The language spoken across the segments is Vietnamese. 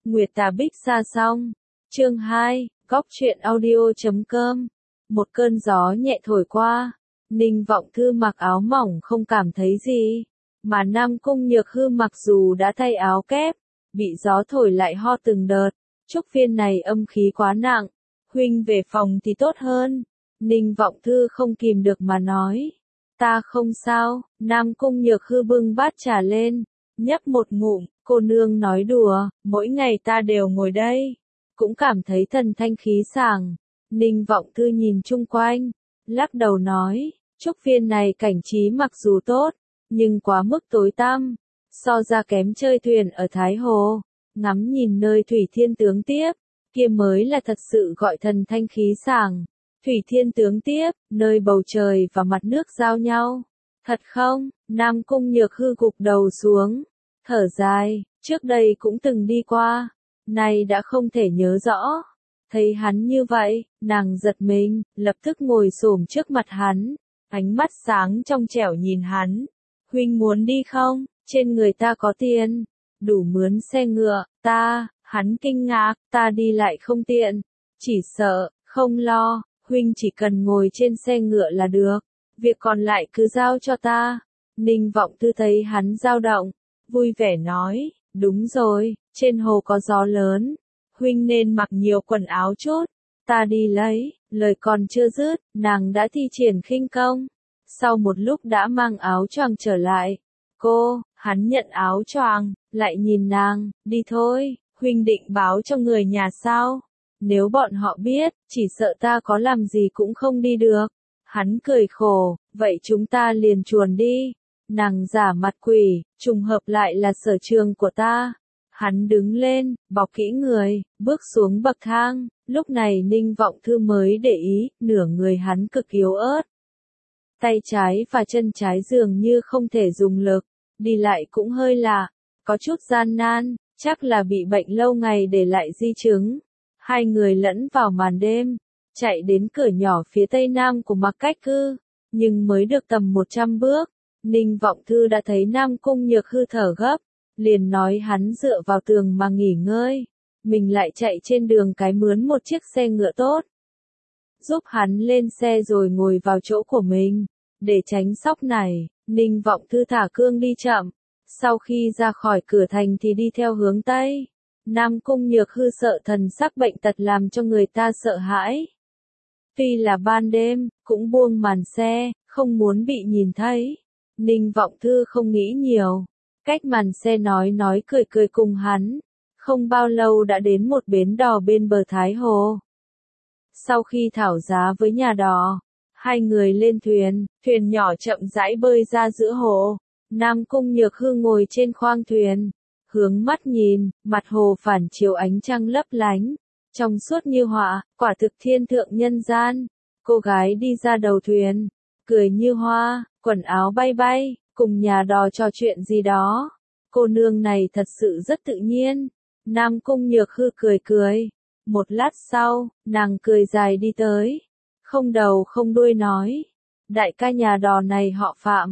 Nguyệt Tà Bích Sa Song. Chương 2, Góc truyện audio.com. Một cơn gió nhẹ thổi qua, Ninh Vọng Thư mặc áo mỏng không cảm thấy gì, mà Nam Cung Nhược Hư mặc dù đã thay áo kép, bị gió thổi lại ho từng đợt. Trúc Viên này âm khí quá nặng, huynh về phòng thì tốt hơn. Ninh Vọng Thư không kìm được mà nói. Ta không sao. Nam Cung Nhược Hư bưng bát trà lên, nhấp một ngụm. Cô nương nói đùa, mỗi ngày ta đều ngồi đây, cũng cảm thấy thần thanh khí sảng. Ninh Vọng Thư nhìn chung quanh, lắc đầu nói, Trúc Viên này cảnh trí mặc dù tốt, nhưng quá mức tối tăm, so ra kém chơi thuyền ở Thái Hồ, ngắm nhìn nơi Thủy Thiên Tướng Tiếp, kia mới là thật sự gọi thần thanh khí sảng. Thủy Thiên Tướng Tiếp, nơi bầu trời và mặt nước giao nhau. Thật không? Nam Cung Nhược Hư gục đầu xuống, thở dài, trước đây cũng từng đi qua, nay đã không thể nhớ rõ. Thấy hắn như vậy, nàng giật mình, lập tức ngồi xổm trước mặt hắn, ánh mắt sáng trong trẻo nhìn hắn. Huynh muốn đi không? Trên người ta có tiền, đủ mướn xe ngựa. Hắn kinh ngạc, ta đi lại không tiện. Chỉ sợ, không lo, huynh chỉ cần ngồi trên xe ngựa là được, việc còn lại cứ giao cho ta. Ninh Vọng Thư thấy hắn dao động, vui vẻ nói, đúng rồi, trên hồ có gió lớn, huynh nên mặc nhiều quần áo chút, ta đi lấy. Lời còn chưa dứt, nàng đã thi triển khinh công, sau một lúc đã mang áo choàng trở lại. Hắn nhận áo choàng, lại nhìn nàng, đi thôi, huynh định báo cho người nhà sao? Nếu bọn họ biết, chỉ sợ ta có làm gì cũng không đi được. Hắn cười khổ, vậy chúng ta liền chuồn đi. Nàng giả mặt quỷ, trùng hợp lại là sở trường của ta. Hắn đứng lên, bọc kỹ người, bước xuống bậc thang. Lúc này Ninh Vọng Thư mới để ý, nửa người hắn cực yếu ớt. Tay trái và chân trái dường như không thể dùng lực, đi lại cũng hơi lạ, có chút gian nan, chắc là bị bệnh lâu ngày để lại di chứng. Hai người lẫn vào màn đêm, chạy đến cửa nhỏ phía tây nam của Mặc Cách Cư, nhưng mới được tầm 100 bước, Ninh Vọng Thư đã thấy Nam Cung Nhược Hư thở gấp, liền nói hắn dựa vào tường mà nghỉ ngơi, mình lại chạy trên đường cái mướn một chiếc xe ngựa tốt, giúp hắn lên xe rồi ngồi vào chỗ của mình, để tránh sóc này. Ninh Vọng Thư thả cương đi chậm, sau khi ra khỏi cửa thành thì đi theo hướng tây. Nam Cung Nhược Hư sợ thần sắc bệnh tật làm cho người ta sợ hãi. Tuy là ban đêm, cũng buông màn xe, không muốn bị nhìn thấy. Ninh Vọng Thư không nghĩ nhiều, cách màn xe nói cười cùng hắn. Không bao lâu đã đến một bến đò bên bờ Thái Hồ. Sau khi thảo giá với nhà đò, hai người lên thuyền, thuyền nhỏ chậm rãi bơi ra giữa hồ. Nam Cung Nhược Hư ngồi trên khoang thuyền, hướng mắt nhìn, mặt hồ phản chiếu ánh trăng lấp lánh, trong suốt như họa, quả thực thiên thượng nhân gian. Cô gái đi ra đầu thuyền, cười như hoa, quần áo bay bay, cùng nhà đò trò chuyện gì đó. Cô nương này thật sự rất tự nhiên. Nam Cung Nhược Hư cười. Một lát sau, nàng cười dài đi tới, không đầu không đuôi nói, đại ca nhà đò này họ Phạm.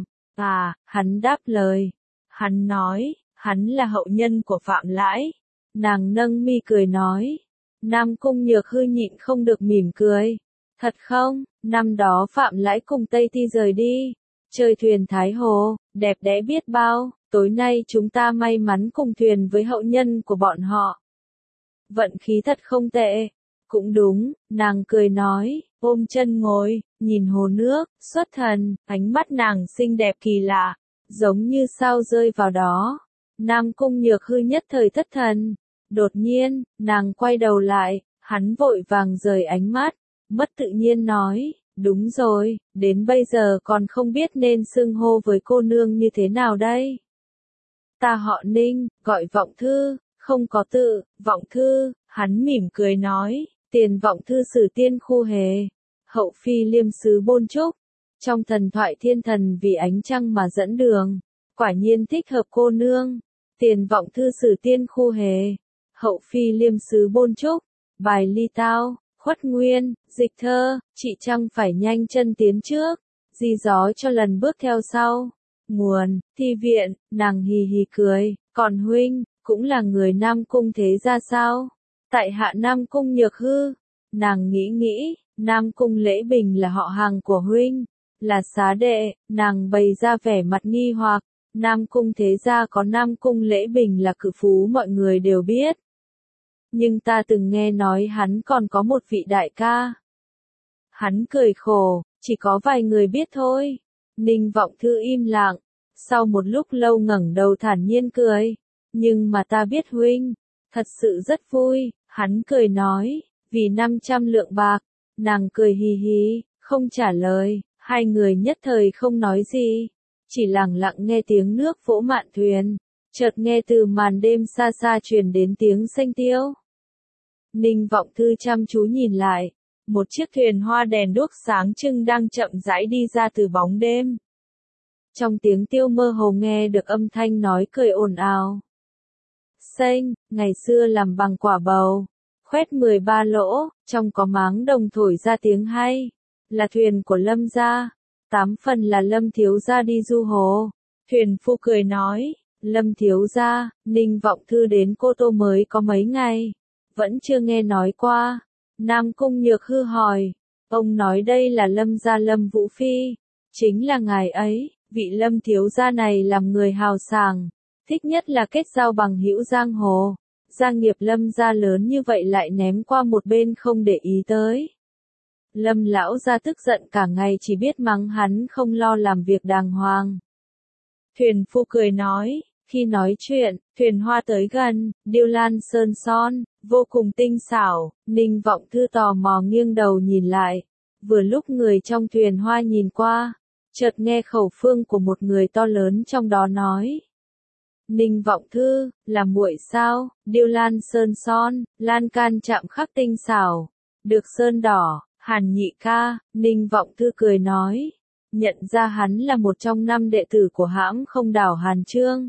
Hắn đáp lời. Hắn nói, hắn là hậu nhân của Phạm Lãi. Nàng nâng mi cười nói. Nam Cung Nhược Hư nhịn không được mỉm cười. Thật không? Năm đó Phạm Lãi cùng Tây Ti rời đi, chơi thuyền Thái Hồ, đẹp đẽ biết bao. Tối nay chúng ta may mắn cùng thuyền với hậu nhân của bọn họ. Vận khí thật không tệ. Cũng đúng, nàng cười nói, ôm chân ngồi, nhìn hồ nước, xuất thần, ánh mắt nàng xinh đẹp kỳ lạ, giống như sao rơi vào đó. Nam Cung Nhược Hư nhất thời thất thần. Đột nhiên, nàng quay đầu lại, hắn vội vàng rời ánh mắt, mất tự nhiên nói, đúng rồi, đến bây giờ còn không biết nên xưng hô với cô nương như thế nào đây. Ta họ Ninh, gọi Vọng Thư, không có tự, Vọng Thư. Hắn mỉm cười nói, tiền Vọng Thư sử tiên khu hề, hậu phi liêm sứ Bôn Trúc. Trong thần thoại thiên thần vì ánh trăng mà dẫn đường, quả nhiên thích hợp cô nương. Tiền Vọng Thư sử tiên khu hề, hậu phi liêm sứ Bôn Trúc. Bài ly tao, khuất nguyên, dịch thơ, chị Trăng phải nhanh chân tiến trước, di gió cho lần bước theo sau. Nguồn, thi viện. Nàng hì hì cười, còn huynh, cũng là người Nam Cung thế gia sao? Tại hạ Nam Cung Nhược Hư. Nàng nghĩ, Nam Cung Lễ Bình là họ hàng của huynh, là xá đệ, nàng bày ra vẻ mặt nghi hoặc. Nam Cung thế gia có Nam Cung Lễ Bình là cự phú mọi người đều biết. Nhưng ta từng nghe nói hắn còn có một vị đại ca. Hắn cười khổ, chỉ có vài người biết thôi. Ninh Vọng Thư im lặng, sau một lúc lâu ngẩng đầu thản nhiên cười. Nhưng mà ta biết huynh, thật sự rất vui, hắn cười nói, vì 500 lượng bạc. Nàng cười hì hì, không trả lời, hai người nhất thời không nói gì. Chỉ lặng lặng nghe tiếng nước vỗ mạn thuyền, chợt nghe từ màn đêm xa xa truyền đến tiếng xanh tiêu. Ninh Vọng Thư chăm chú nhìn lại, một chiếc thuyền hoa đèn đuốc sáng trưng đang chậm rãi đi ra từ bóng đêm. Trong tiếng tiêu mơ hồ nghe được âm thanh nói cười ồn ào. Xanh, ngày xưa làm bằng quả bầu, khoét 13 lỗ, trong có máng đồng thổi ra tiếng hay, là thuyền của Lâm gia. 8 phần là Lâm thiếu gia đi du hồ. Thuyền phu cười nói, Lâm thiếu gia, Ninh Vọng Thư đến Cô Tô mới có mấy ngày, vẫn chưa nghe nói qua. Nam Cung Nhược Hư hỏi, ông nói đây là Lâm gia Lâm Vũ Phi, chính là ngài ấy, vị Lâm thiếu gia này làm người hào sảng, thích nhất là kết giao bằng hữu giang hồ. Gia nghiệp Lâm gia lớn như vậy lại ném qua một bên không để ý tới. Lâm lão gia tức giận cả ngày chỉ biết mắng hắn không lo làm việc đàng hoàng. Thuyền phu cười nói, khi nói chuyện, thuyền hoa tới gần, điêu lan sơn son, vô cùng tinh xảo. Ninh Vọng Thư tò mò nghiêng đầu nhìn lại. Vừa lúc người trong thuyền hoa nhìn qua, chợt nghe khẩu phương của một người to lớn trong đó nói. Ninh Vọng Thư, là muội sao? Điêu lan sơn son, lan can chạm khắc tinh xảo, được sơn đỏ. Hàn nhị ca, Ninh Vọng Thư cười nói, nhận ra hắn là một trong 5 đệ tử của hãng không đảo Hàn Trương.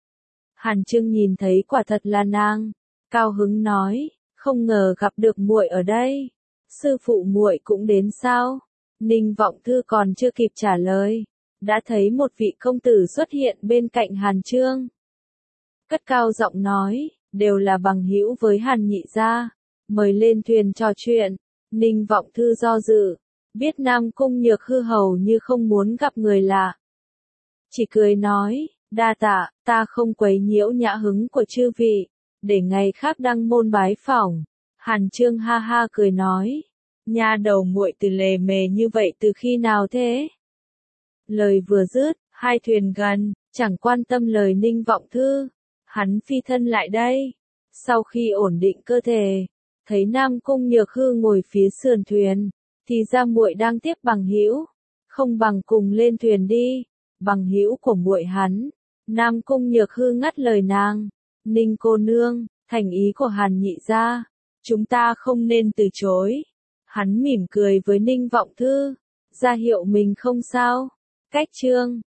Hàn Trương nhìn thấy quả thật là nàng, cao hứng nói, không ngờ gặp được muội ở đây. Sư phụ muội cũng đến sao? Ninh Vọng Thư còn chưa kịp trả lời, đã thấy một vị công tử xuất hiện bên cạnh Hàn Trương. Cất cao giọng nói, đều là bằng hữu với Hàn nhị gia, mời lên thuyền trò chuyện. Ninh Vọng Thư do dự, biết Nam Cung Nhược Hư hầu như không muốn gặp người lạ. Chỉ cười nói, đa tạ, ta không quấy nhiễu nhã hứng của chư vị, để ngày khác đăng môn bái phỏng. Hàn Trương ha ha cười nói, nha đầu muội từ lề mề như vậy từ khi nào thế? Lời vừa dứt, hai thuyền gần, chẳng quan tâm lời Ninh Vọng Thư, hắn phi thân lại đây. Sau khi ổn định cơ thể, thấy Nam Cung Nhược Hư ngồi phía sườn thuyền, thì ra muội đang tiếp bằng hữu, không bằng cùng lên thuyền đi, bằng hữu của muội hắn. Nam Cung Nhược Hư ngắt lời nàng, Ninh cô nương, thành ý của Hàn nhị gia, chúng ta không nên từ chối. Hắn mỉm cười với Ninh Vọng Thư, ra hiệu mình không sao. Cách chương